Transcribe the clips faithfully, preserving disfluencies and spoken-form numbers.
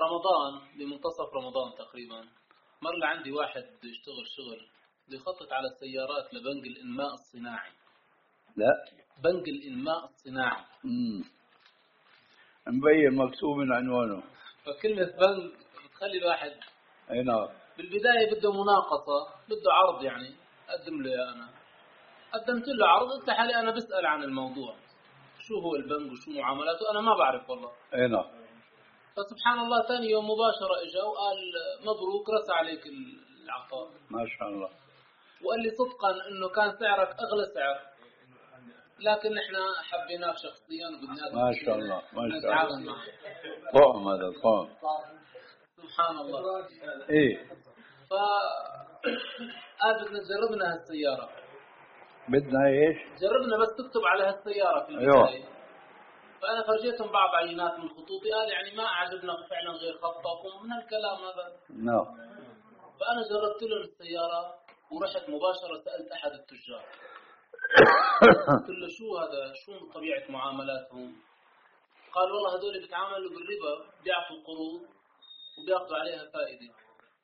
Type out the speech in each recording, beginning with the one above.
برمضان بمنتصف رمضان تقريبا مر لعندي واحد بده يشتغل شغل بده يخطط على السيارات لبنك الإنماء الصناعي. لا بنك الإنماء الصناعي امم مبين مكتوب من عنوانه. فكلمة بنك بتخلي الواحد اي نعم. بالبداية بده مناقصة، بده عرض، يعني قدم له يا أنا قدمت له عرض، قلت حالي أنا بسأل عن الموضوع شو هو البنك وشو معاملاته، أنا ما بعرف والله. اي نعم. فسبحان الله ثاني يوم مباشرة إجا وقال مبروك رسى عليك العطاء. ما شاء الله. وقال لي صدقا إنه كان سعرك أغلى سعر، لكن إحنا حبيناك شخصيا وبدنا ما شاء الله ما شاء نتعاون الله. معك. طعم هذا طعم. سبحان الله. ايه. ف قال بدنا جربنا هالسيارة. بدنا ايش؟ جربنا بس تكتب على هالسيارة في البداية. أيوه. فأنا فرجيتهم بعض عينات من خطوطي، قال يعني ما أعجبنا فعلا غير خطكم من هالكلام هذا. نعم. فأنا جربت لهم السيارة ورحت مباشرة سألت أحد التجار قلت له شو هذا، شو طبيعة معاملاتهم؟ قال والله هذول بيتعاملوا بالربا، بيعطوا قروض وبياخذوا عليها فائدة.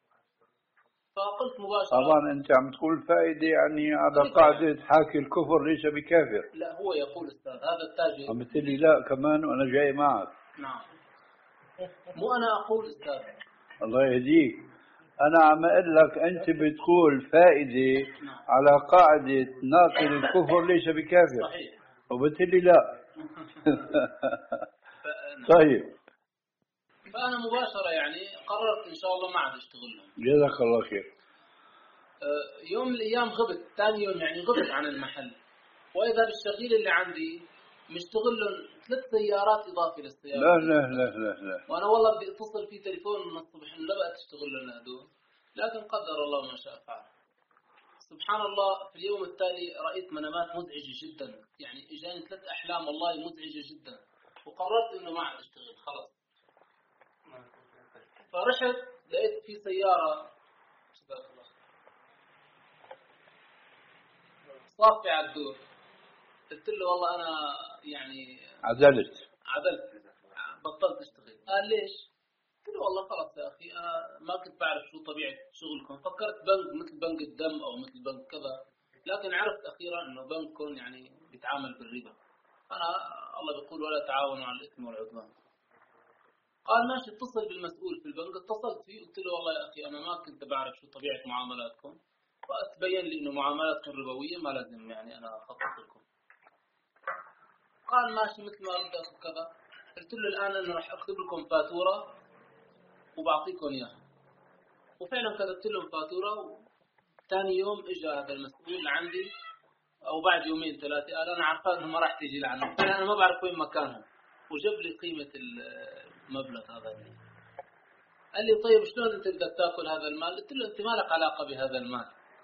فقلت مباشرة طبعا أنت عم تقول فائدة يعني على قاعدة حاكي الكفر ليس بكافر. لا هو يقول أستاذ هذا التاجر. عم بتقول لي لا كمان وأنا جاي معك. نعم مو أنا أقول أستاذ. الله يهديك. أنا عم أقول لك أنت بتقول فائدة نعم. على قاعدة ناقل الكفر ليس بكافر. صحيح. وبتقول لي لا. طيب. فأنا مباشرة يعني قررت إن شاء الله ما عاد أشتغل لهم. جزاك الله خير. يوم من الأيام غبت، ثاني يوم يعني غبت عن المحل، وإذا بالشغيل اللي عندي مشتغل لهم ثلاث سيارات إضافة للسيارة. لا لا لا لا لا. وأنا والله بدي أتصل في تليفون من الصبح إنه لا بقى تشتغل لنا هذول، لكن قدر الله ما شاء فعل. سبحان الله في اليوم التالي رأيت منامات مزعجة جدا، يعني إجاني ثلاث أحلام والله مزعجة جدا، وقررت إنه ما عاد أشتغل خلاص. فرحت لقيت في سيارة صافي على الدور، قلت له والله أنا يعني عدلت عدلت بطلت أشتغل. قال ليش؟ قلت له والله خلاص يا أخي أنا ما كنت بعرف شو طبيعة شغلكم، فكرت بنك مثل بنك الدم أو مثل بنك كذا، لكن عرفت أخيرا إنه بنككم يعني بيتعامل بالربا. أنا الله بيقول ولا تعاونوا على الإثم والعدوان. قال ماشي اتصل بالمسؤول في البنك، اتصلت فيه قلت له والله يا أخي أنا ما كنت بعرف شو طبيعة معاملاتكم، وأتبين لي إنه معاملاتكم ربوية ما لازم يعني أنا أخطط لكم. قال ماشي مثل ما بدك وكذا. قلت له الآن أنا راح أكتب لكم فاتورة وبعطيكم إياها، وفعلا كتبت لهم فاتورة. ثاني يوم إجا هذا المسؤول لعندي أو بعد يومين ثلاثة، قال أنا عارفان إنه ما راح تيجي لعنه، أنا ما بعرف وين مكانهم، وجاب لي قيمة المبلغ هذا. قال لي طيب شلون أنت بدك تأكل هذا المال؟ قلت له أنت ما لك علاقة بهذا المال.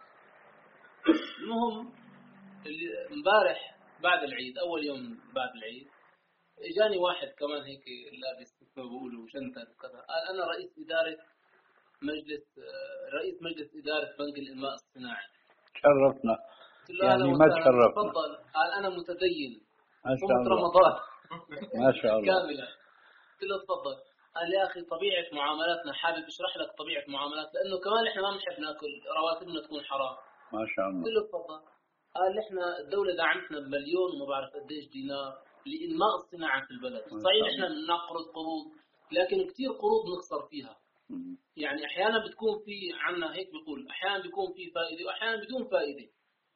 المهم اللي امبارح بعد العيد، أول يوم بعد العيد، إجاني واحد كمان هيك لابس مثل ما بيقولوا شنطة وكذا، قال أنا رئيس إدارة مجلس رئيس مجلس إدارة بنك الإنماء الصناعي. شرفنا. يعني ما تشرفنا. تفضل. قال أنا متدين ما شاء الله رمضان ما شاء الله كاملة. قلت له تفضل. قال يا أخي طبيعة معاملاتنا، حابب أشرح لك طبيعة معاملات، لأنه كمان إحنا ما بنحب ناكل، رواتبنا تكون حرام. ما شاء الله. قلت له تفضل. قال إحنا الدولة دعمتنا بمليون وما بعرف قديش دينار لإنماء الصناعة في البلد. صحيح إحنا بنقرض قروض، لكن كتير قروض نخسر فيها. يعني أحيانا بتكون في عنا هيك بيقول، أحيانا بيكون في فائدة وأحيانا بدون فائدة.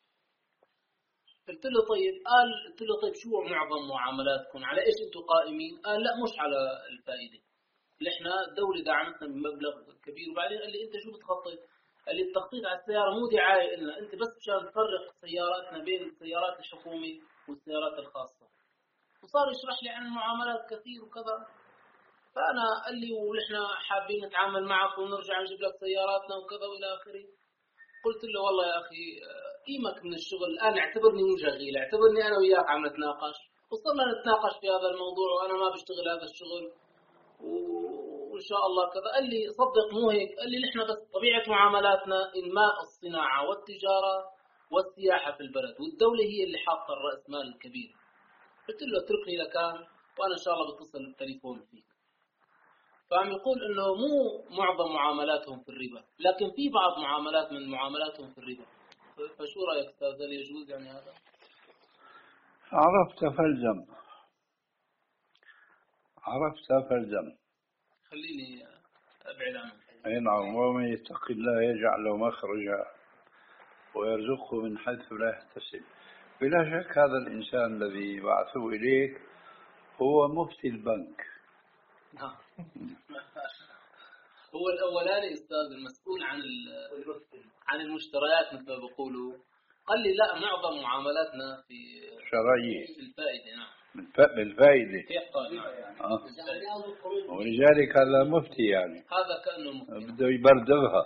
قلت له طيب. قال قلت له طيب شو معظم معاملاتكم، على إيش أنتم قائمين؟ قال لا مش على الفائدة، إحنا الدولة دعمتنا بمبلغ كبير. وبعدين قال لي أنت شو بتخطط؟ قال لي التخطيط على السيارة مو دعاية إلنا، أنت بس مشان تفرق سياراتنا بين السيارات الحكومة والسيارات الخاصة. وصار يشرح لي عن المعاملات كثير وكذا. فأنا قال لي ونحن حابين نتعامل معك ونرجع نجيب لك سياراتنا وكذا وإلى آخره. قلت له والله يا أخي قيمك من الشغل الآن، اعتبرني مو شغيل، اعتبرني أنا وياك عم نتناقش، وصرنا نتناقش في هذا الموضوع وأنا ما بشتغل هذا الشغل وإن شاء الله كذا. قال لي صدق مو هيك، قال لي نحن بس طبيعة معاملاتنا إنماء الصناعة والتجارة والسياحة في البلد، والدولة هي اللي حاطة الرأس مال الكبير. قلت له اتركني لكان وأنا إن شاء الله بتصل بالتليفون فيك. فعم يقول إنه مو معظم معاملاتهم في الربا، لكن في بعض معاملات من معاملاتهم في الربا. فشو رأيك أستاذ؟ هل يجوز يعني هذا؟ عرفت فالزم، عرفت فالزم. خليني أبعد عنه. أي نعم. ومن يتق الله يجعل له مخرجا ويرزقه من حيث لا يحتسب. بلا شك هذا الإنسان الذي بعثوه إليك هو مفتي البنك. هو الأولاني أستاذ المسؤول عن عن المشتريات مثل ما بيقولوا، قال لي لا معظم معاملاتنا في شرعية الفائدة. نعم بالفائدة. كيف قال؟ نعم. آه. ولذلك هذا مفتي يعني هذا كأنه مفتي بده يبردغها.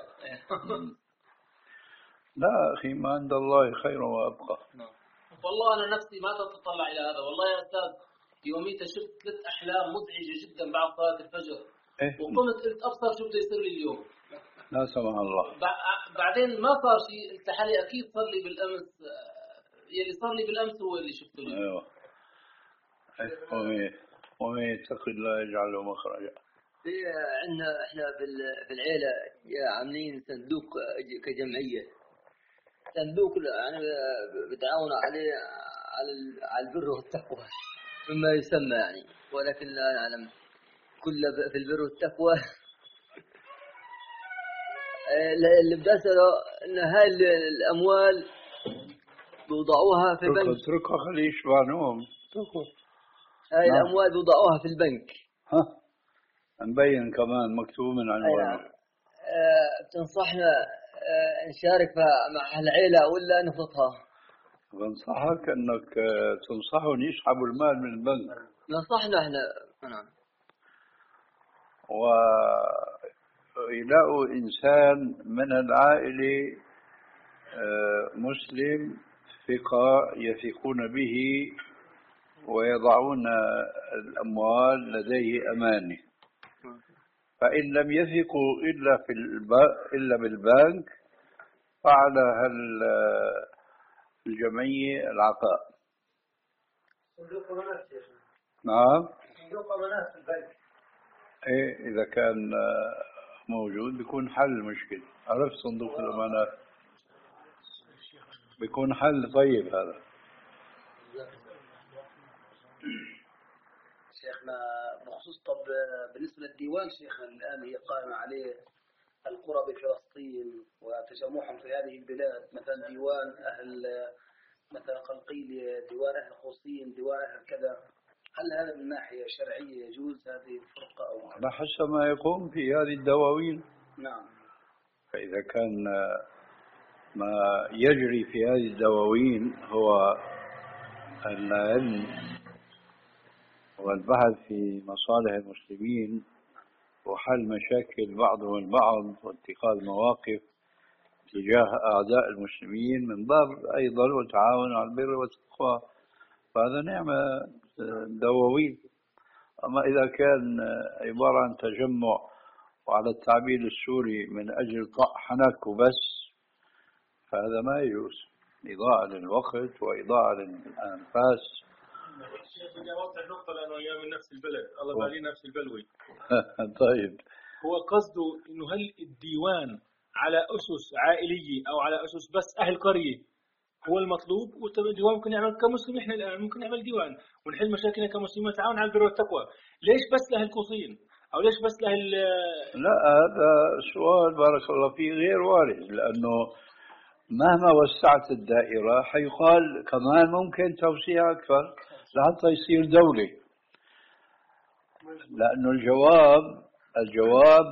لا أخي ما عند الله خير وأبقى. نعم. والله أنا نفسي ما تتطلع إلى هذا. والله يا أستاذ يوميت شفت ثلاث أحلام مزعجة جدا بعد صلاة الفجر. إيه؟ وقمت قلت أبصر شو بده يصير لي اليوم. لا سمح الله. بعدين ما صار شيء، قلت حالي أكيد صار لي بالأمس، يلي صار لي بالأمس هو اللي شفته لي. أيوه. ومن ومن يتق الله يجعل له مخرجا. في عندنا احنا في العيلة عاملين صندوق كجمعية، صندوق يعني بتعاون عليه على على البر والتقوى مما يسمى يعني، ولكن لا نعلم كل في البر والتقوى. اللي بدي أسأله إن هاي الأموال بيوضعوها في البنك. اتركها خليه يشبع نوم. هاي نعم. الأموال بيوضعوها في البنك. ها نبين كمان مكتوب من عنوانه. أه بتنصحنا أه نشارك مع العيلة ولا نفضها؟ بنصحك انك تنصحهم يسحبوا المال من البنك. نصحنا احنا. نعم. ويلاقوا انسان من العائلة مسلم ثقة يثقون به ويضعون الأموال لديه أمانة. فإن لم يثقوا إلا في إلا بالبنك فعلى الجمعية العطاء. صندوق أمانات. نعم. صندوق أمانات في البنك. إيه إذا كان موجود بيكون حل المشكلة. عرفت صندوق الأمانات بيكون حل طيب هذا. شيخنا بخصوص طب بالنسبة للديوان شيخنا الآن هي قائمة عليه القرى بفلسطين وتجمعهم في هذه البلاد، مثلا ديوان أهل مثلا قلقيلية، ديوان أهل خوصين، ديوان أهل كذا، هل هذا من ناحية شرعية يجوز هذه الفرقة أو؟ على حسب ما يقوم في هذه الدواوين. نعم. فإذا كان ما يجري في هذه الدواوين هو العلم والبحث في مصالح المسلمين وحل مشاكل بعضهم البعض واتخاذ مواقف تجاه أعداء المسلمين من باب أيضا وتعاون على البر والتقوى، فهذا نعمة دواوين. أما إذا كان عبارة عن تجمع وعلى التعبير السوري من أجل طق حنك وبس فهذا ما يجوز، إضاعة للوقت وإضاعة للأنفاس. الشيخ بدي أوضح نقطة لأنه هي من نفس البلد، الله بالي نفس البلوي. طيب. هو قصده إنه هل الديوان على أسس عائلية أو على أسس بس أهل قرية هو المطلوب؟ والديوان ممكن يعمل كمسلم، إحنا الآن ممكن نعمل ديوان ونحل مشاكلنا كمسلمين ونتعاون على البر والتقوى. ليش بس لأهل الكوصين أو ليش بس لأهل؟ لا هذا سؤال بارك الله فيه غير وارد، لأنه مهما وسعت الدائرة حيقال كمان ممكن توسيع أكثر لحتى يصير دولة. لأنه الجواب الجواب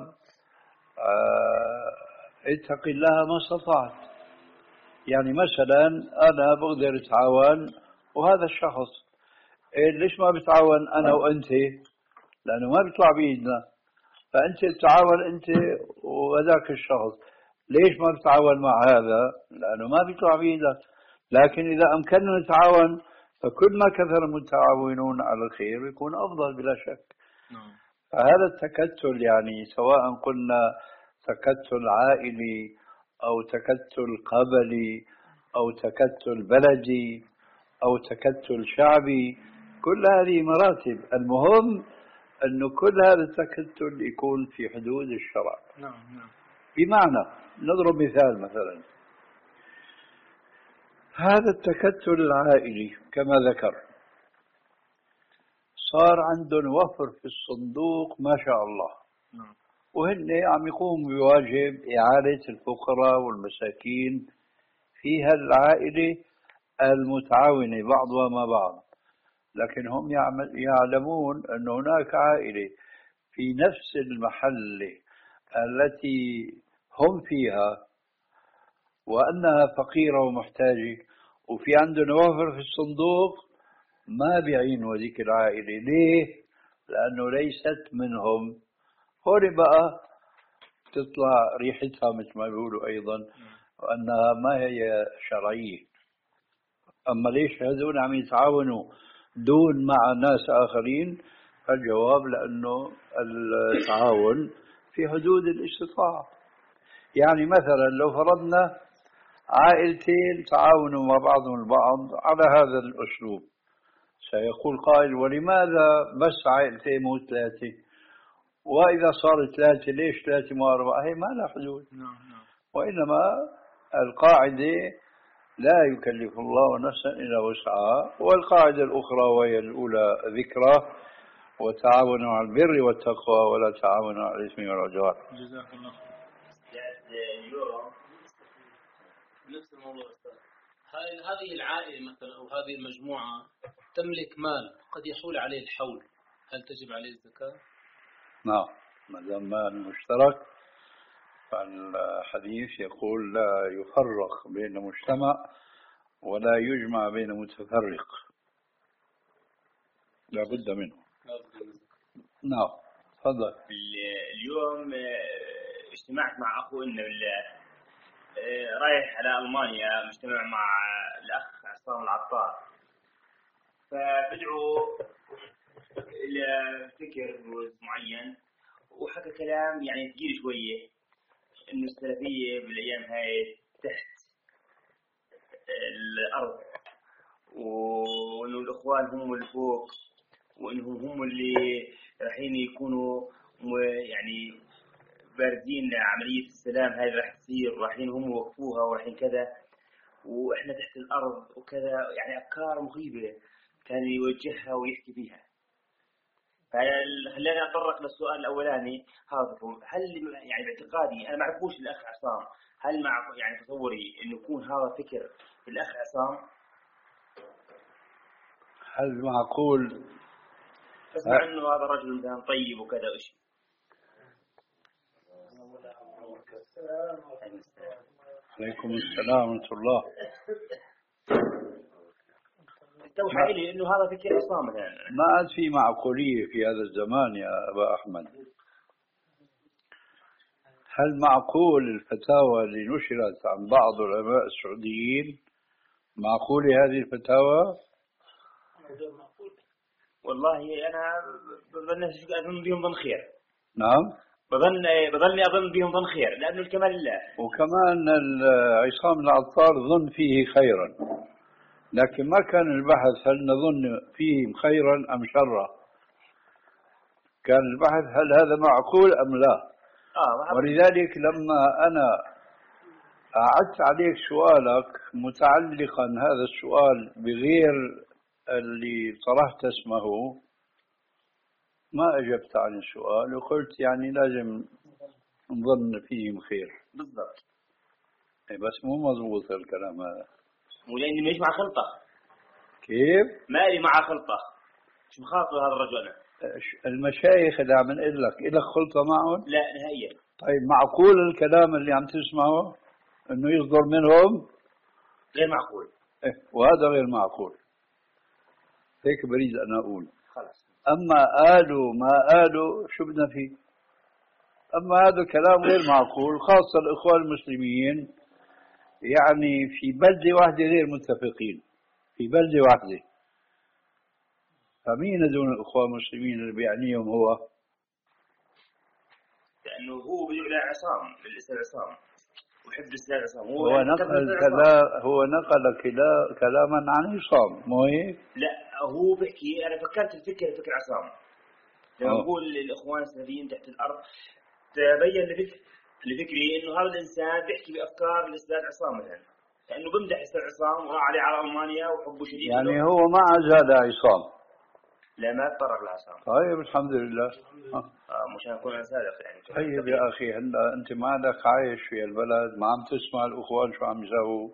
آه اتق الله ما استطعت. يعني مثلا أنا بقدر أتعاون وهذا الشخص إيه ليش ما بتعاون أنا وأنت؟ لأنه ما بيطلع بإيدنا، فأنت تتعاون أنت وذاك الشخص. ليش ما بتعاون مع هذا؟ لأنه ما بيطلع بإيدك. لكن إذا أمكننا نتعاون فكل ما كثر المتعاونون على الخير يكون أفضل بلا شك. فهذا التكتل يعني سواء قلنا تكتل عائلي أو تكتل قبلي أو تكتل بلدي أو تكتل شعبي، كل هذه مراتب. المهم أنه كل هذا التكتل يكون في حدود الشرع. نعم نعم. بمعنى نضرب مثال، مثلا هذا التكتل العائلي كما ذكر صار عندهم وفر في الصندوق ما شاء الله، نعم. وهن عم يقوموا بواجب إعالة الفقراء والمساكين في هالعائلة المتعاونة بعضها مع بعض، لكن هم يعلمون أن هناك عائلة في نفس المحلة التي هم فيها وأنها فقيرة ومحتاجة وفي عندهم وفر في الصندوق ما بيعينوا هذيك العائلة. ليه؟ لأنه ليست منهم. هون بقى تطلع ريحتها مثل ما بيقولوا أيضا، وأنها ما هي شرعية. أما ليش هذول عم يتعاونوا دون مع ناس آخرين؟ الجواب لأنه التعاون في حدود الاستطاعة. يعني مثلا لو فرضنا عائلتين تعاونوا مع بعضهم البعض على هذا الأسلوب، سيقول قائل ولماذا بس عائلتين مو ثلاثة؟ وإذا صار ثلاثة ليش ثلاثة مو أربعة؟ هي ما لها حدود. وإنما القاعدة لا يكلف الله نفسا إلا وسعها، والقاعدة الأخرى وهي الأولى ذكرى وتعاونوا على البر والتقوى ولا تعاونوا على الإثم والعدوان. جزاك الله خير. اليوم نفس الموضوع أستاذ، هذه العائلة مثلا أو هذه المجموعة تملك مال قد يحول عليه الحول، هل تجب عليه الزكاة؟ نعم، ما دام مال مشترك فالحديث يقول لا يفرق بين مجتمع ولا يجمع بين متفرق، لا بد منه. نعم تفضل. اليوم اجتمعت مع أخو إنه رايح على ألمانيا، مجتمع مع الأخ عصام العطار، فبدعوا إلى فكر معين وحكى كلام يعني ثقيل شوية، إنه السلفية بالأيام هاي تحت الأرض، وإنه الإخوان هم اللي فوق، وإنهم هم اللي رايحين يكونوا يعني باردين عملية السلام هاي راح تصير، ورايحين هم وقفوها ورايحين كذا، وإحنا تحت الأرض وكذا، يعني أفكار مخيبة كان يوجهها ويحكي فيها. فخلينا نتطرق للسؤال الأولاني هذا، هل يعني باعتقادي أنا ما أعرفوش الأخ عصام، هل مع يعني تصوري إنه يكون هذا فكر الأخ عصام؟ هل معقول؟ أسمع إنه هذا رجل مثلا طيب وكذا وشيء. عليكم السلام ورحمة الله. استوحى لي إنه هذا فكر عصام مثلا. ما عاد في معقولية في هذا الزمان يا أبا أحمد. هل معقول الفتاوى اللي نشرت عن بعض العلماء السعوديين معقولة هذه الفتاوى؟ والله أنا بظن أظن بهم ظن خير. نعم. بظن بظني أظن بهم ظن خير لأنه الكمال لله. وكمان عصام العطار ظن فيه خيرا، لكن ما كان البحث هل نظن فيهم خيرا أم شرا، كان البحث هل هذا معقول أم لا. آه ولذلك لما أنا أعدت عليك سؤالك متعلقا هذا السؤال بغير اللي طرحت اسمه ما أجبت عن السؤال، وقلت يعني لازم نظن فيهم خير. بالضبط. بس مو مضبوط الكلام هذا. مو لأني مش مع خلطة. كيف؟ ما لي مع خلطة. شو مخاطر هذا الرجل أنا؟ المشايخ اللي عم نقول لك إلك خلطة معهم؟ لا نهائيا. طيب معقول الكلام اللي عم تسمعه إنه يصدر منهم؟ غير معقول. إيه، وهذا غير معقول. هيك بريد أنا أقول. خلاص. أما قالوا ما قالوا شو بدنا فيه؟ أما هذا الكلام غير معقول، خاصة الإخوان المسلمين يعني في بلدة واحدة غير متفقين، في بلدة واحدة. فمين هذول الإخوان المسلمين اللي بيعنيهم هو؟ لأنه هو بيقول عصام بالإسلام عصام ويحب الإسلام عصام. هو, هو نقل كلا هو نقل كلا كلاما عن عصام مو هيك؟ لا هو بيحكي أنا فكرت الفكر فكر عصام، لما نقول الإخوان السلفيين تحت الأرض تبين لفك... لفكري إنه هذا الإنسان بيحكي بأفكار الأستاذ عصام مثلا، لأنه بمدح الأستاذ عصام وراح عليه على ألمانيا وحبه شديد. يعني له. هو ما عزاد عصام. لا ما تطرق لعصام. طيب الحمد لله. آه مشان أكون أنا صادق يعني. طيب يا أخي هلا أنت ما عندك عايش في البلد، ما عم تسمع الأخوان شو عم يسووا؟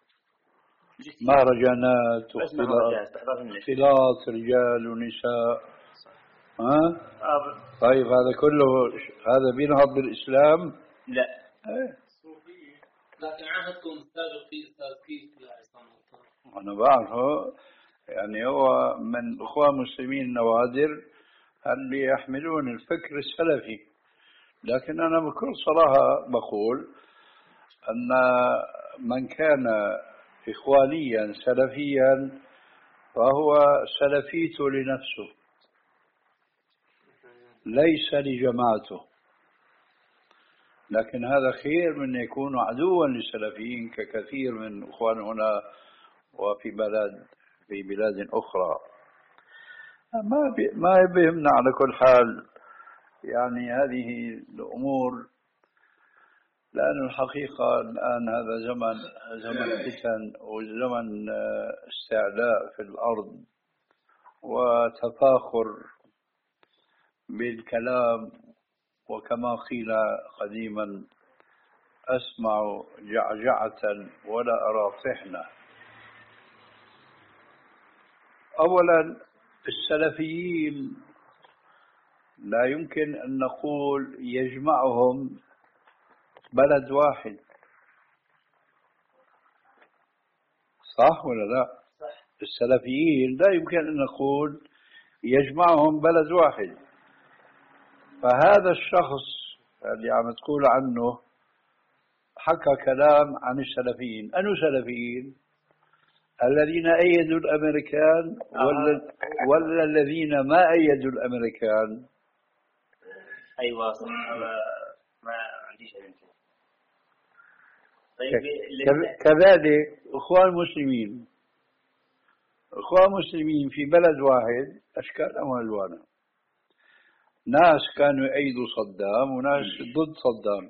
مهرجانات واختلاط رجال ونساء. ها؟ آه. طيب هذا كله هذا بينهض بالإسلام؟ لا. ايه. لكن عهدكم السابق في أستاذ كيف يا عصام؟ أنا بعرفه، يعني هو من إخوان مسلمين نوادر اللي يحملون الفكر السلفي، لكن أنا بكل صراحة بقول أن من كان إخوانيا سلفيا فهو سلفيته لنفسه ليس لجماعته، لكن هذا خير من يكون عدوا للسلفيين ككثير من إخوان هنا وفي بلد في بلاد أخرى. ما بي ما بيهمنا على كل حال يعني هذه الأمور، لأن الحقيقة الآن هذا زمن زمن فتن وزمن استعلاء في الأرض وتفاخر بالكلام، وكما قيل قديما أسمع جعجعة ولا أرى طحنة. أولا السلفيين لا يمكن أن نقول يجمعهم بلد واحد، صح ولا لا؟ السلفيين لا يمكن أن نقول يجمعهم بلد واحد. فهذا الشخص اللي عم تقول عنه حكى كلام عن السلفيين. أنو سلفيين؟ الذين أيدوا الأمريكان ولا, ولا الذين ما أيدوا الأمريكان؟ أيوة صح. ما عنديش أنت. طيب كذلك إخوان مسلمين إخوان مسلمين في بلد واحد أشكال وألوان، ناس كانوا يأيدوا صدام وناس ضد صدام،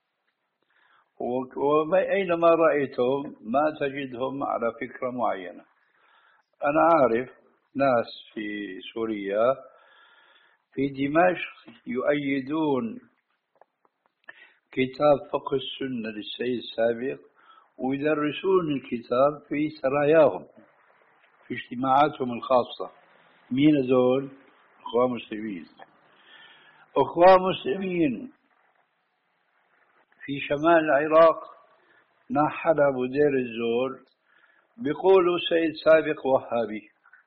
وأينما رأيتهم ما تجدهم على فكرة معينة. أنا عارف ناس في سوريا في دمشق يؤيدون كتاب فقه السنة للسيد السابق ويدرسون الكتاب في سراياهم في اجتماعاتهم الخاصة. مين هذول؟ أخوان مسلمين. أخوان مسلمين في شمال العراق نا حلب ودير الزور بيقولوا سيد سابق وهابي،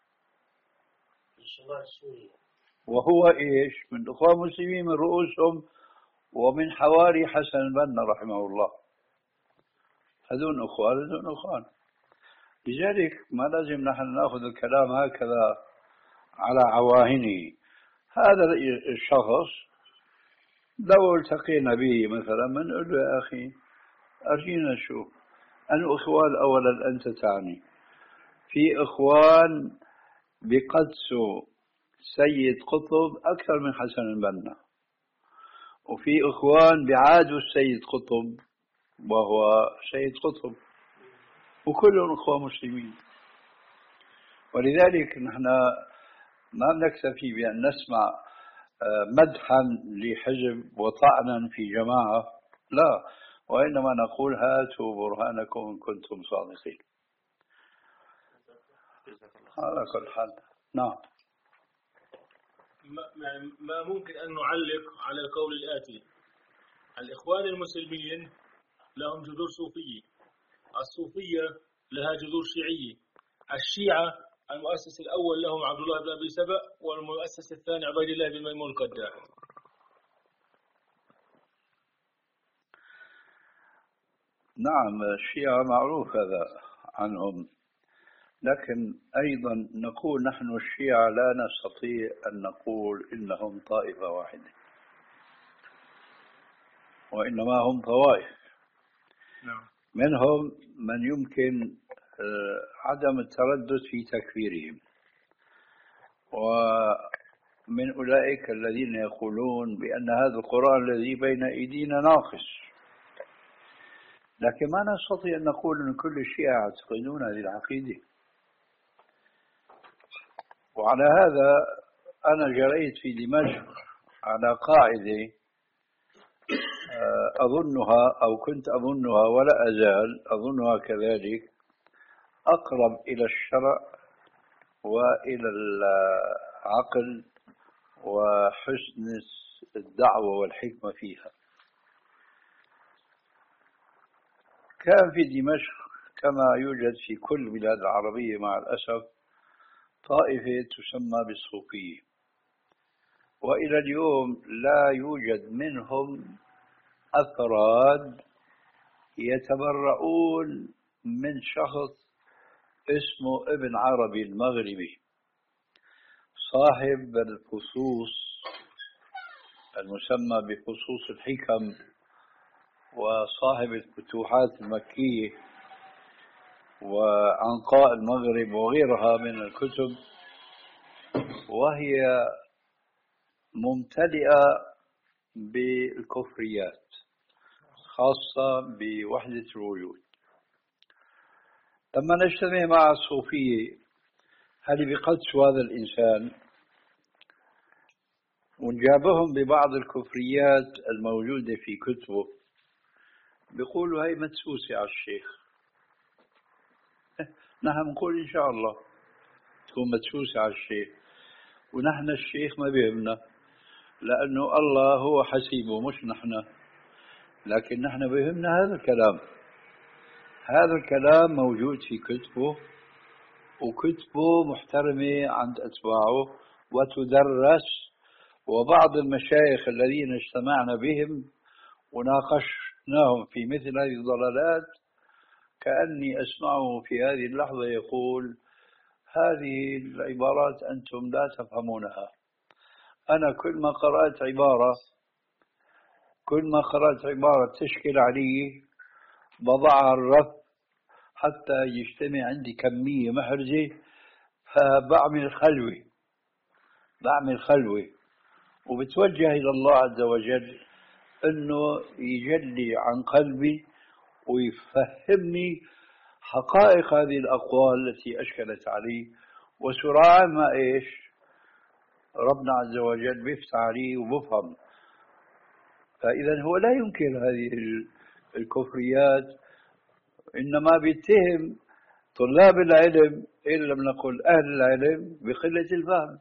وهو إيش؟ من أخوان مسلمين من رؤوسهم ومن حواري حسن البنا رحمه الله. هذون أخوان هذون أخوان. لذلك ما لازم نحن نأخذ الكلام هكذا على عواهنه. هذا الشخص لو التقينا به مثلا من نقول له يا أخي أرجينا نشوف أن إخوان أولا أنت تعني في إخوان بقدسوا سيد قطب أكثر من حسن البنا، وفي إخوان بعادوا السيد قطب وهو سيد قطب، وكلهم إخوان مسلمين. ولذلك نحن ما نكتفي بأن نسمع مدحا لحزب وطعنا في جماعة، لا، وإنما نقول هاتوا برهانكم إن كنتم صادقين. على كل حال نعم. ما ممكن أن نعلق على القول الآتي: الإخوان المسلمين لهم جذور صوفية، الصوفية لها جذور شيعية، الشيعة المؤسس الأول لهم عبد الله بن أبي سبأ، والمؤسس الثاني عبيد الله بن ميمون القداح. نعم الشيعة معروف هذا عنهم، لكن أيضا نقول نحن الشيعة لا نستطيع أن نقول إنهم طائفة واحدة، وإنما هم طوائف. منهم من يمكن عدم التردد في تكفيرهم، من أولئك الذين يقولون بأن هذا القرآن الذي بين أيدينا ناقص، لكن ما نستطيع أن نقول أن كل الشيعة يعتقدون هذه العقيدة. وعلى هذا أنا جريت في دمشق على قاعدة أظنها أو كنت أظنها ولا أزال أظنها كذلك أقرب إلى الشرع وإلى العقل وحسن الدعوة والحكمة فيها. كان في دمشق كما يوجد في كل البلاد العربية مع الأسف طائفة تسمى بالصوفية، وإلى اليوم لا يوجد منهم أفراد يتبرؤون من شخص اسمه ابن عربي المغربي صاحب الفصوص المسمى بفصوص الحكم وصاحب الفتوحات المكية وعنقاء المغرب وغيرها من الكتب، وهي ممتلئة بالكفريات خاصة بوحدة الوجود. لما نجتمع مع الصوفية هل بقدسوا هذا الإنسان ونجابهم ببعض الكفريات الموجودة في كتبه، بيقولوا هاي مدسوسة على الشيخ. نحن نقول إن شاء الله تكون مدسوسة على الشيخ، ونحن الشيخ ما بيهمنا لأنه الله هو حسيبه مش نحن، لكن نحن بيهمنا هذا الكلام. هذا الكلام موجود في كتبه، وكتبه محترمة عند أتباعه وتدرس، وبعض المشايخ الذين اجتمعنا بهم وناقشناهم في مثل هذه الضلالات كأني أسمعه في هذه اللحظة يقول هذه العبارات أنتم لا تفهمونها. أنا كل ما قرأت عبارة كل ما قرأت عبارة تشكل علي بضعها على الرف حتى يجتمع عندي كمية محرجة، فبعمل خلوة بعمل خلوة وبتوجه إلى الله عز وجل أنه يجلي عن قلبي ويفهمني حقائق هذه الأقوال التي أشكلت علي، وسرعان ما إيش ربنا عز وجل بيفتح علي وبفهم. فإذا هو لا ينكر هذه الكفريات، إنما بيتهم طلاب العلم إن لم نقل أهل العلم بقلة الفهم.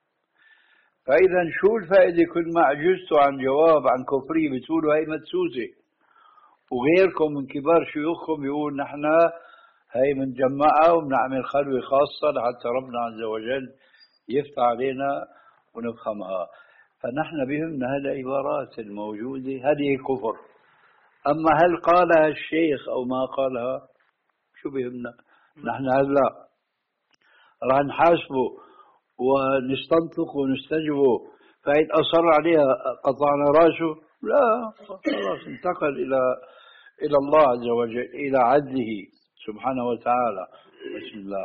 فإذا شو الفائدة كل ما عجزتوا عن جواب عن كفرية بتقولوا هاي مدسوسة، وغيركم من كبار شيوخكم يقول نحن هاي منجمعة وبنعمل خلوة خاصة لحتى ربنا عز وجل يفتح علينا ونفهمها. فنحن بهمنا هالعبارات الموجودة هذه كفر، أما هل قالها الشيخ أو ما قالها شو بهمنا؟ نحن هلا راح نحاسبه ونستنطق ونستجوب، فإن أصر عليها قطعنا راسه؟ لا، خلاص انتقل إلى إلى الله عز وجل إلى عدله سبحانه وتعالى. بسم الله.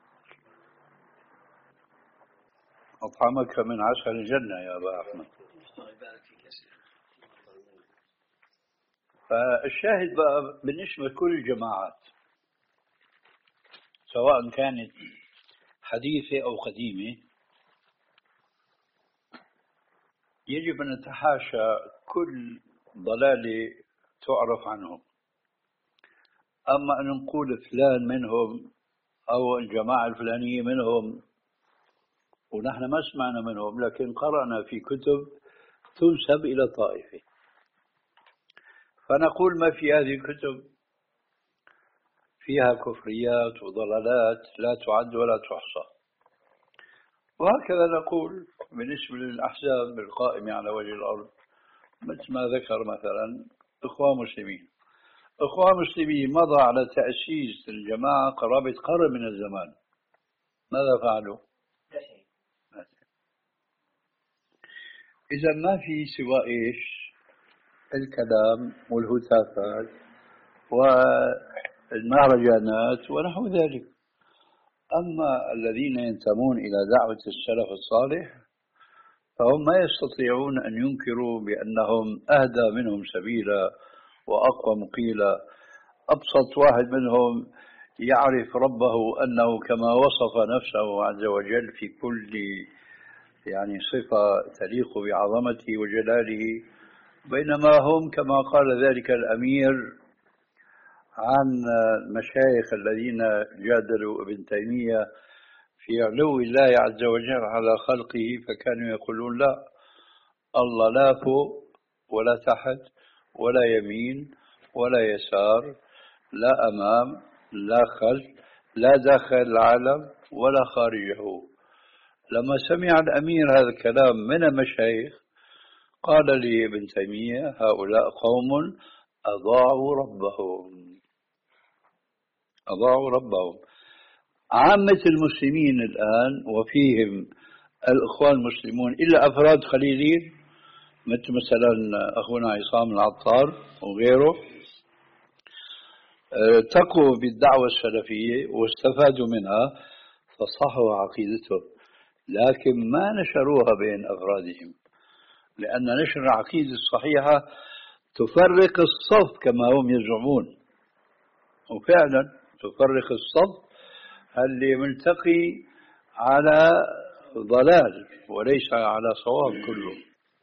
أطعمك من عسل الجنة يا أبا أحمد. فالشاهد بقى بالنسبة لكل الجماعات سواء كانت حديثة أو قديمة يجب أن نتحاشى كل ضلالة تعرف عنهم. أما أن نقول فلان منهم أو الجماعة الفلانية منهم ونحن ما سمعنا منهم لكن قرأنا في كتب تنسب إلى طائفة، فنقول ما في هذه الكتب فيها كفريات وضلالات لا تعد ولا تحصى. وهكذا نقول بالنسبة للأحزاب القائمة على وجه الأرض، مثل ما ذكر مثلا إخوان مسلمين. إخوان مسلمين مضى على تأسيس الجماعة قرابة قرن من الزمان، ماذا فعلوا؟ إذا ما في سوى إيش؟ الكلام والهتافات والمهرجانات ونحو ذلك. أما الذين ينتمون إلى دعوة السلف الصالح فهم ما يستطيعون أن ينكروا بأنهم أهدى منهم سبيلا وأقوى مقيلا. أبسط واحد منهم يعرف ربه أنه كما وصف نفسه عز وجل في كل يعني صفة تليق بعظمته وجلاله، بينما هم كما قال ذلك الأمير عن المشايخ الذين جادلوا ابن تيمية في علو الله عز وجل على خلقه، فكانوا يقولون لا، الله لا فوق ولا تحت ولا يمين ولا يسار، لا أمام لا خلف، لا داخل العالم ولا خارجه. لما سمع الأمير هذا الكلام من المشايخ قال لي ابن تيمية هؤلاء قوم أضاعوا ربهم، أضاعوا ربهم. عامة المسلمين الآن وفيهم الإخوان المسلمون إلا أفراد قليلين مثل مثلا أخونا عصام العطار وغيره التقوا بالدعوة السلفية واستفادوا منها فصحوا عقيدتهم، لكن ما نشروها بين أفرادهم، لأن نشر العقيدة الصحيحة تفرق الصف كما هم يزعمون، وفعلا تفرق الصف اللي ملتقي على ضلال وليس على صواب كله.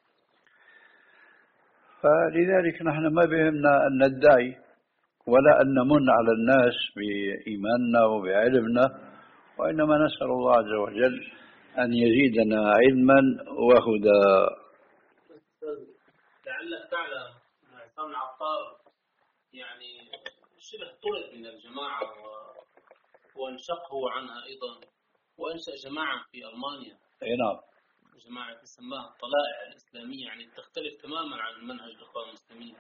فلذلك نحن ما بهمنا أن ندعي ولا أن نمن على الناس بإيماننا وبعلمنا، وإنما نسأل الله عز وجل أن يزيدنا علما وهدى. لعلك تعلم عصام العطار يعني شبه طرد من الجماعة وانشق هو عنها أيضا، وأنشأ جماعة في ألمانيا. أي نعم. جماعة تسمىها الطلائع الإسلامية، يعني تختلف تماما عن منهج الإخوان المسلمين.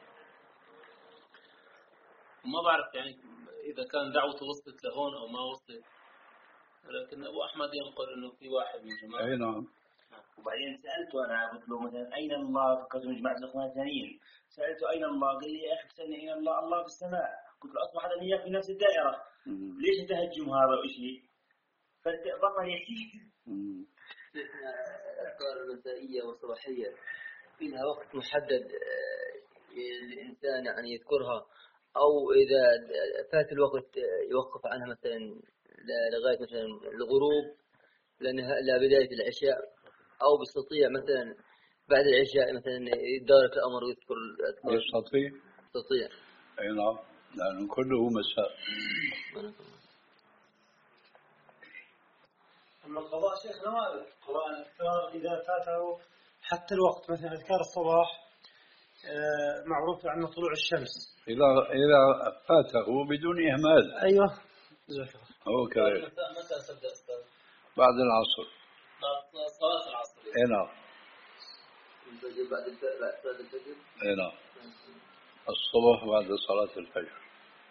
وما بعرف يعني إذا كان دعوته وصلت لهون أو ما وصلت، لكن أبو أحمد ينقل إنه في واحد من جماعة. أي نعم. وبعدين سألته أنا قلت له مثلا أين الله؟ فكرت من جماعة الإخوان الثانيين، سألته أين الله؟ قال لي يا أخي تسألني أين الله؟ الله في السماء. قلت له أصبح هذا وياك في نفس الدائرة، ليش تهجم هذا وإشي؟ فبطل يحكي. الأذكار المسائية والصباحية في لها وقت محدد الإنسان يعني يذكرها، أو إذا فات الوقت يوقف عنها مثلا لغاية مثلا الغروب إلى بداية العشاء، أو بيستطيع مثلا بعد العشاء مثلا يدارك الأمر ويذكر الأذكار. يستطيع. يستطيع. أي نعم، لأن كله مساء. أما القضاء شيخ نوابل، قضاء الأذكار إذا فاته حتى الوقت، مثلا أذكار الصباح معروف عنه طلوع الشمس، إذا إذا فاته بدون إهمال. أيوه هو كذلك. متى تبدأ أستاذ؟ بعد العصر. بعد صلاة العصر. أي نعم. بعد صلاة الفجر. أي نعم. الصبح بعد صلاة الفجر.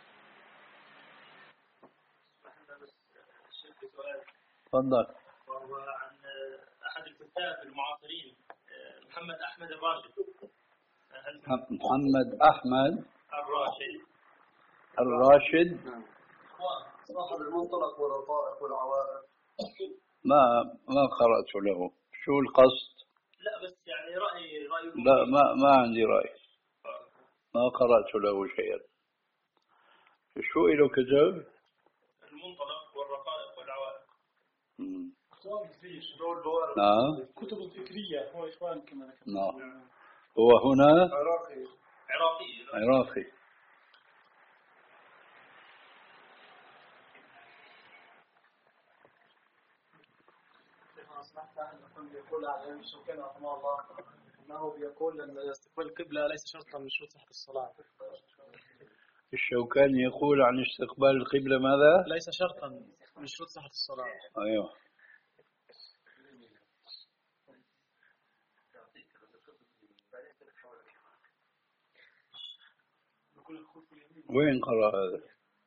تفضل. وهو عن أحد الكتاب المعاصرين محمد أحمد الراشد. محمد أحمد الراشد. الراشد. صاحب المنطلق والرقائق والعوائق. ما ما قرأت له، شو القصد؟ لا بس يعني رأي رأي. لا ما ما عندي رأي، ما قرأت له شيئا. شو له كتاب؟ المنطلق والرقائق والعوائق. امم. نعم. كتب فكرية هو إخوان كما ذكرت. نعم. هو هنا عراقي. عراقي. عراقي. يقول على الشوكاني رحمه الله أنه بيقول أن استقبال القبلة ليس شرطا من شروط صحة الصلاة. الشوكاني يقول عن استقبال القبلة ماذا؟ ليس شرطا من شروط صحة الصلاة. أيوه. وين قرأ هذا؟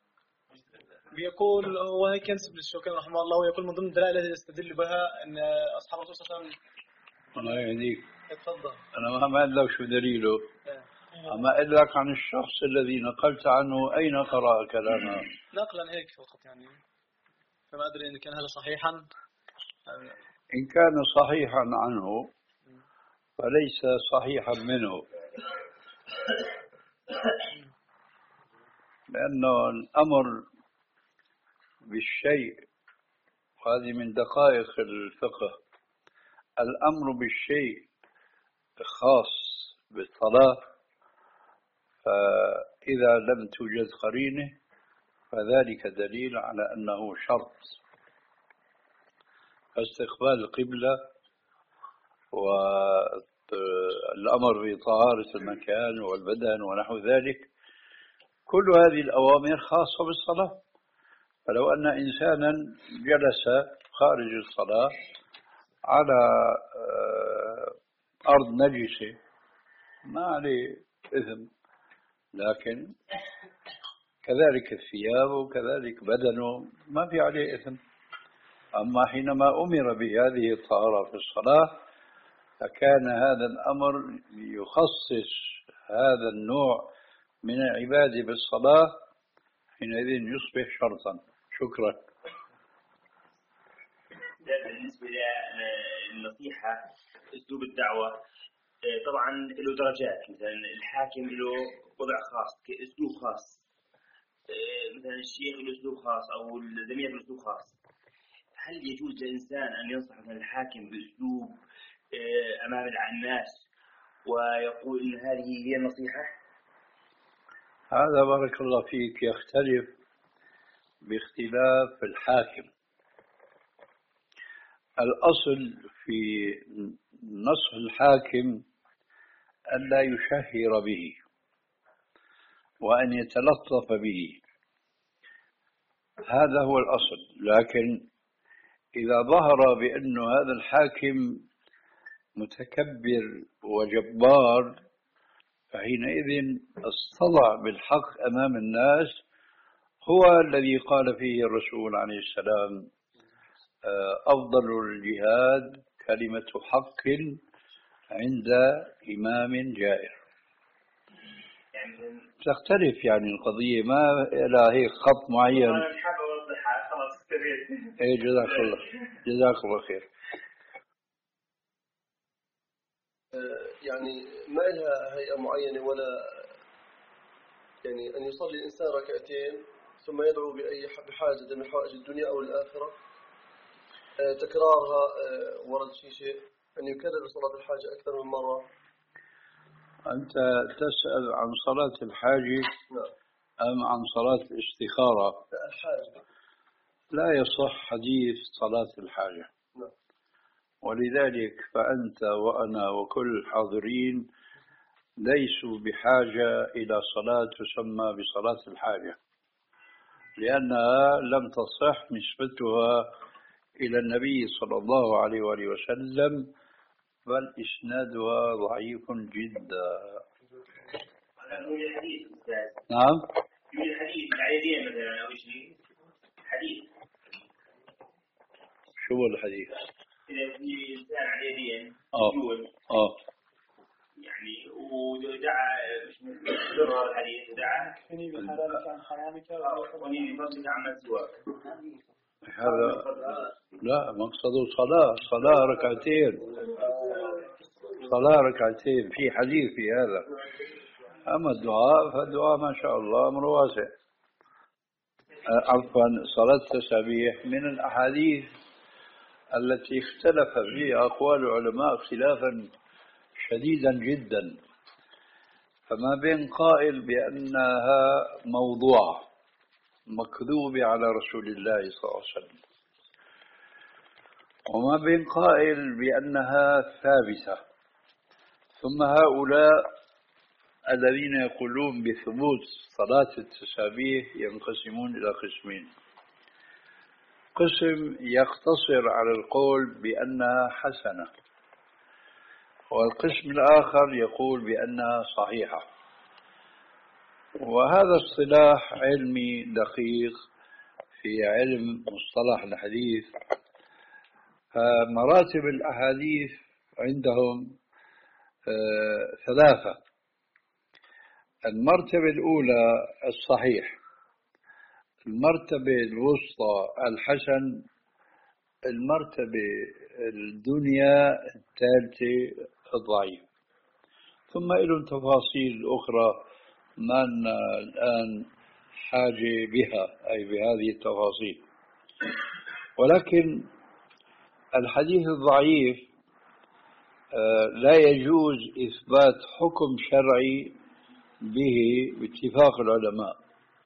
بيقول وهيك ينسب للشوكاني رحمه الله، ويقول من ضمن الدلائل التي يستدل بها أن أصحاب الرسول صلى الله عليه وسلم. الله يهديك. اتفضل. أنا ما أقول لك شو دليله، أما أقول لك عن الشخص الذي نقلت عنه أين قرأ كلامه. نقلا هيك فقط يعني، فما أدري إن كان هذا صحيحا. إن كان صحيحا عنه فليس صحيحا منه، لأنه الأمر بالشيء، وهذه من دقائق الفقه، الأمر بالشيء خاص بالصلاة، فإذا لم توجد قرينة فذلك دليل على أنه شرط. فاستقبال القبلة والأمر بطهارة المكان والبدن ونحو ذلك، كل هذه الأوامر خاصة بالصلاة. فلو أن إنسانا جلس خارج الصلاة على أرض نجسة ما عليه إثم، لكن كذلك الثياب وكذلك بدنه ما في عليه إثم. أما حينما أمر بهذه الطهارة في الصلاة فكان هذا الأمر يخصص هذا النوع من العبادة بالصلاة، حينئذ يصبح شرطا. شكرا. بالنسبة للنصيحة أسلوب الدعوة طبعا له درجات، مثلا الحاكم له وضع خاص، أسلوب خاص، مثلا الشيخ له أسلوب خاص أو الزميل له أسلوب خاص. هل يجوز للإنسان أن ينصح مثلا الحاكم بأسلوب أمام الناس ويقول إن هذه هي النصيحة؟ هذا بارك الله فيك يختلف باختلاف الحاكم. الأصل في نصح الحاكم ألا يشهر به وأن يتلطف به، هذا هو الأصل. لكن إذا ظهر بأن هذا الحاكم متكبر وجبار فحينئذ الصدع بالحق أمام الناس هو الذي قال فيه الرسول عليه السلام: أفضل الجهاد كلمة حق عند إمام جائر. يعني تختلف يعني القضية، ما إلى هيك خط معين. أنا حابب أوضحها خلاص استفيد. إيه جزاك الله جزاك الله خير. يعني ما لها هيئة معينة ولا يعني أن يصلي الإنسان ركعتين ثم يدعو بأي بحاجة من حوائج الدنيا أو الآخرة، تكرارها ورد في شيء أن يكرر صلاة الحاجة أكثر من مرة. أنت تسأل عن صلاة الحاجة أم عن صلاة الاستخارة؟ الحاجة. لا يصح حديث صلاة الحاجة، ولذلك فأنت وأنا وكل الحاضرين ليسوا بحاجة إلى صلاة تسمى بصلاة الحاجة، لأنها لم تصح نسبتها إلى النبي صلى الله عليه وآله وسلم، بل إسنادها ضعيف جدا. نعم. من الحديث العيدين مثلا أو شيء حديث. شو هو الحديث؟ إذا في إنسان على يدين يقول آه يعني ودعا مش مجرد الحديث ودعا كني بحلالك عن حرامك وني بفضلك عما سواك. هذا لا مقصده صلاة صلاة ركعتين صلاة ركعتين في حديث في هذا. أما الدعاء فالدعاء ما شاء الله أمر واسع. عفوا صلاة التسابيح من الأحاديث التي اختلف فيها أقوال العلماء اختلافا شديدا جدا، فما بين قائل بأنها موضوعة مكذوبة على رسول الله صلى الله عليه وسلم، وما بين قائل بأنها ثابتة. ثم هؤلاء الذين يقولون بثبوت صلاة التسابيح ينقسمون إلى قسمين: قسم يقتصر على القول بأنها حسنة، والقسم الآخر يقول بأنها صحيحة. وهذا اصطلاح علمي دقيق في علم مصطلح الحديث. مراتب الأحاديث عندهم ثلاثة: المرتبة الأولى الصحيح، المرتبة الوسطى الحسن، المرتبة الدنيا الثالثة الضعيف، ثم له تفاصيل أخرى ما لنا الآن حاجة بها، أي بهذه التفاصيل. ولكن الحديث الضعيف لا يجوز إثبات حكم شرعي به باتفاق العلماء،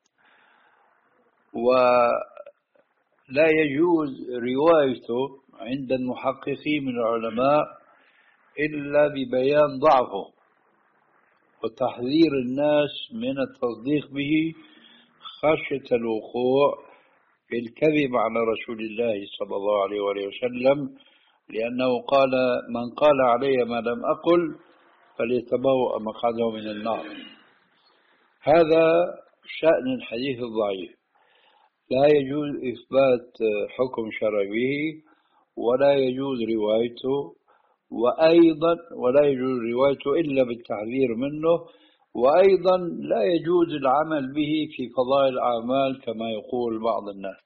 ولا يجوز روايته عند المحققين من العلماء إلا ببيان ضعفه وتحذير الناس من التصديق به خشية الوقوع في الكذب على رسول الله صلى الله عليه وسلم، لأنه قال: من قال علي ما لم أقل فليتبوأ مقعده من النار. هذا شأن الحديث الضعيف، لا يجوز إثبات حكم شرعي به، ولا يجوز روايته، وأيضا ولا يجوز روايته إلا بالتحذير منه، وأيضا لا يجوز العمل به في فضائل الأعمال كما يقول بعض الناس.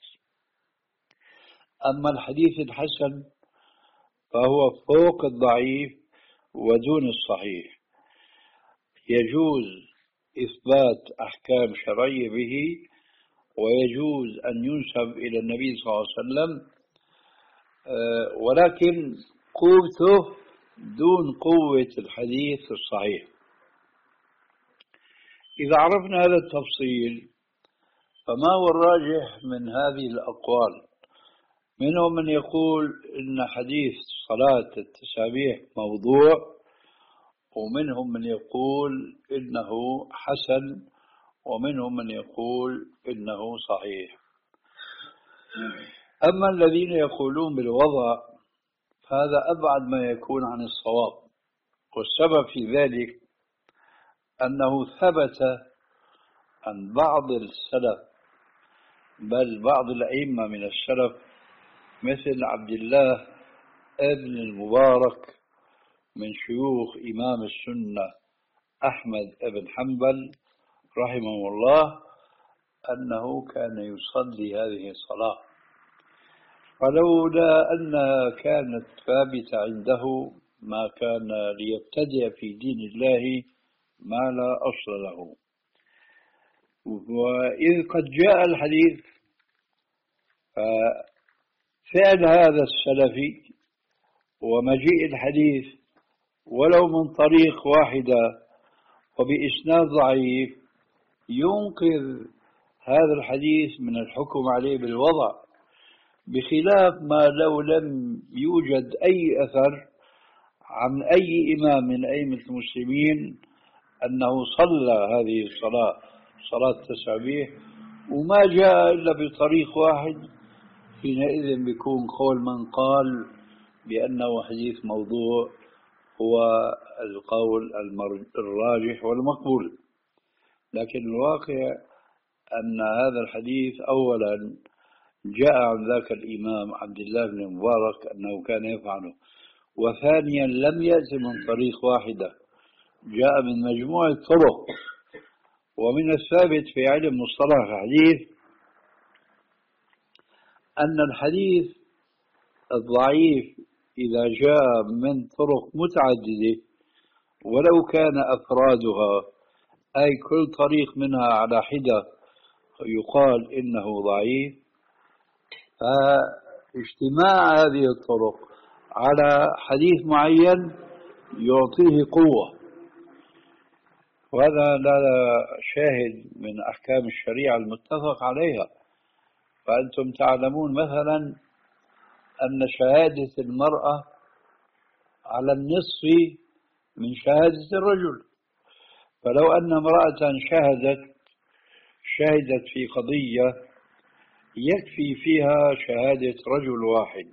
أما الحديث الحسن فهو فوق الضعيف ودون الصحيح، يجوز إثبات أحكام شرعية به، ويجوز أن ينسب إلى النبي صلى الله عليه وسلم، ولكن قوته دون قوة الحديث الصحيح. إذا عرفنا هذا التفصيل فما هو الراجح من هذه الأقوال؟ منهم من يقول إن حديث صلاة التسابيح موضوع، ومنهم من يقول إنه حسن، ومنهم من يقول إنه صحيح. أما الذين يقولون بالوضع فهذا أبعد ما يكون عن الصواب، والسبب في ذلك أنه ثبت عن بعض السلف، بل بعض الأئمة من السلف مثل عبد الله ابن المبارك من شيوخ إمام السنة أحمد بن حنبل رحمه الله أنه كان يصلي هذه الصلاة، فلولا أنها كانت ثابتة عنده ما كان ليبتدئ في دين الله ما لا أصل له. وإذ قد جاء الحديث فعل هذا السلفي ومجيء الحديث ولو من طريق واحدة وبإسناد ضعيف ينقذ هذا الحديث من الحكم عليه بالوضع، بخلاف ما لو لم يوجد أي أثر عن أي إمام من أئمة المسلمين أنه صلى هذه الصلاة صلاة التسابيح وما جاء إلا بطريق واحد، حينئذ بيكون قول من قال بأنه حديث موضوع هو القول الراجح والمقبول. لكن الواقع أن هذا الحديث أولا جاء عن ذاك الإمام عبد الله بن المبارك أنه كان يفعله، وثانيا لم يأتي من طريق واحدة، جاء من مجموعة طرق. ومن الثابت في علم مصطلح الحديث أن الحديث الضعيف إذا جاء من طرق متعددة ولو كان أفرادها أي كل طريق منها على حدة يقال إنه ضعيف، فاجتماع هذه الطرق على حديث معين يعطيه قوة، وهذا لا شاهد من أحكام الشريعة المتفق عليها. فأنتم تعلمون مثلا أن شهادة المرأة على النصف من شهادة الرجل، فلو أن امرأة شهدت شهدت في قضية يكفي فيها شهادة رجل واحد،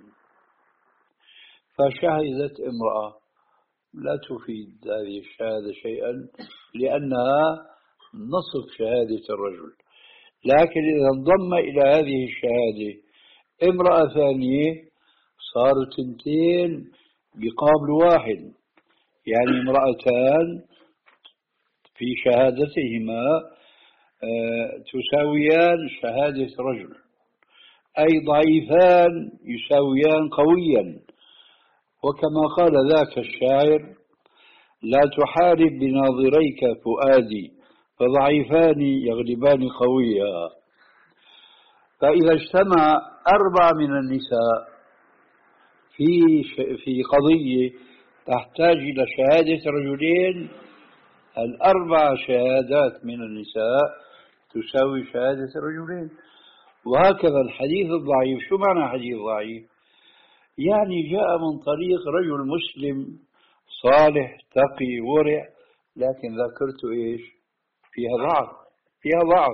فشهدت امرأة لا تفيد هذه الشهادة شيئا لأنها نصف شهادة الرجل. لكن إذا انضم إلى هذه الشهادة امرأة ثانية صاروا تنتين بقابل واحد، يعني امرأتان في شهادتهما تساويان شهادة رجل، أي ضعيفان يساويان قويا. وكما قال ذاك الشاعر: لا تحارب بناظريك فؤادي فضعيفان يغلبان قويا. فإذا اجتمع أربع من النساء في في قضية تحتاج إلى شهادة رجلين، الأربع شهادات من النساء تساوي شهادة رجلين. وهكذا الحديث الضعيف. شو معنى حديث ضعيف؟ يعني جاء من طريق رجل مسلم صالح تقي ورع، لكن ذاكرته إيش؟ فيها ضعف، فيها ضعف.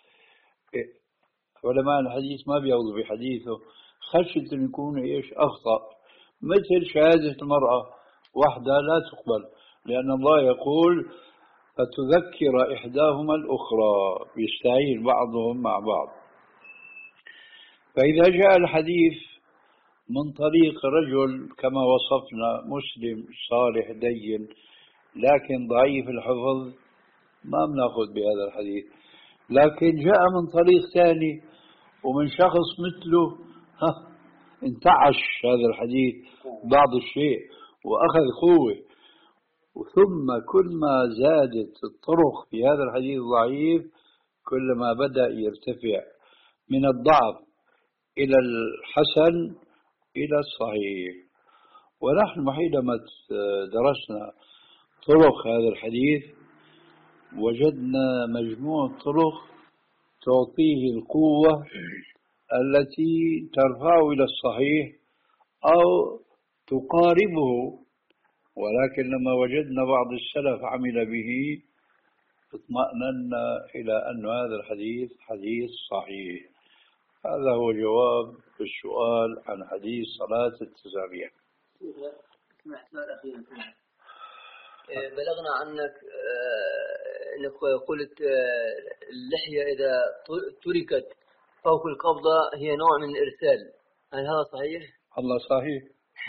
علماء الحديث ما بياخذوا بحديثه خشية أن يكون إيش؟ أخطأ. مثل شهادة المرأة وحدها لا تقبل، لأن الله يقول: فتذكر إحداهما الأخرى، يستعين بعضهم مع بعض. فإذا جاء الحديث من طريق رجل كما وصفنا مسلم صالح دين لكن ضعيف الحفظ، ما بناخذ بهذا الحديث. لكن جاء من طريق ثاني ومن شخص مثله، ها انتعش هذا الحديث بعض الشيء وأخذ قوة. ثم كل ما زادت الطرق في هذا الحديث الضعيف كلما بدأ يرتفع من الضعف إلى الحسن إلى الصحيح. ونحن حينما درسنا طرق هذا الحديث وجدنا مجموعة طرق تعطيه القوة التي ترفعه إلى الصحيح أو تقاربه. ولكن لما وجدنا بعض السلف عمل به اطمأننا إلى أن هذا الحديث حديث صحيح. هذا هو جواب السؤال عن حديث صلاة التسابيح. بلغنا عنك أنك قلت اللحية إذا تركت فوق القبضة هي نوع من الإرسال، هل هذا صحيح؟ الله صحيح.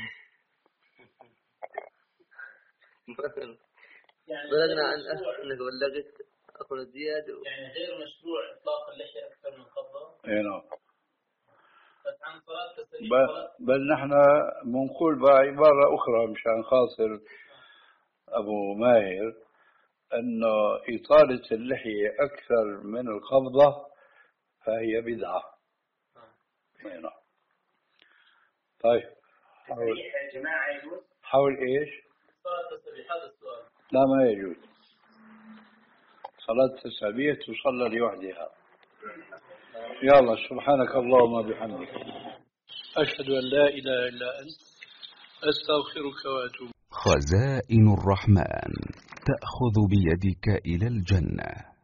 يعني بلغنا عن أنك بلغت أخونا زياد و... يعني غير مشروع إطلاق اللحية أكثر من قبضة. إيه نعم. بس عن صلاة التسبيح بل, بل نحن بنقول بعبارة أخرى مشان خاطر أبو ماهر أنه إطالة اللحية أكثر من القبضة فهي بدعة. إيه نعم. طيب حول يا جماعة يجوز حول إيش؟ صلاة التسبيح. هذا السؤال. لا ما يجوز. صلاة التسبيح تصلى لوحدها. يلا سبحانك اللهم بحمدك أشهد أن لا إله إلا أنت أستغفرك وأتوب. خزائن الرحمن تأخذ بيدك إلى الجنة.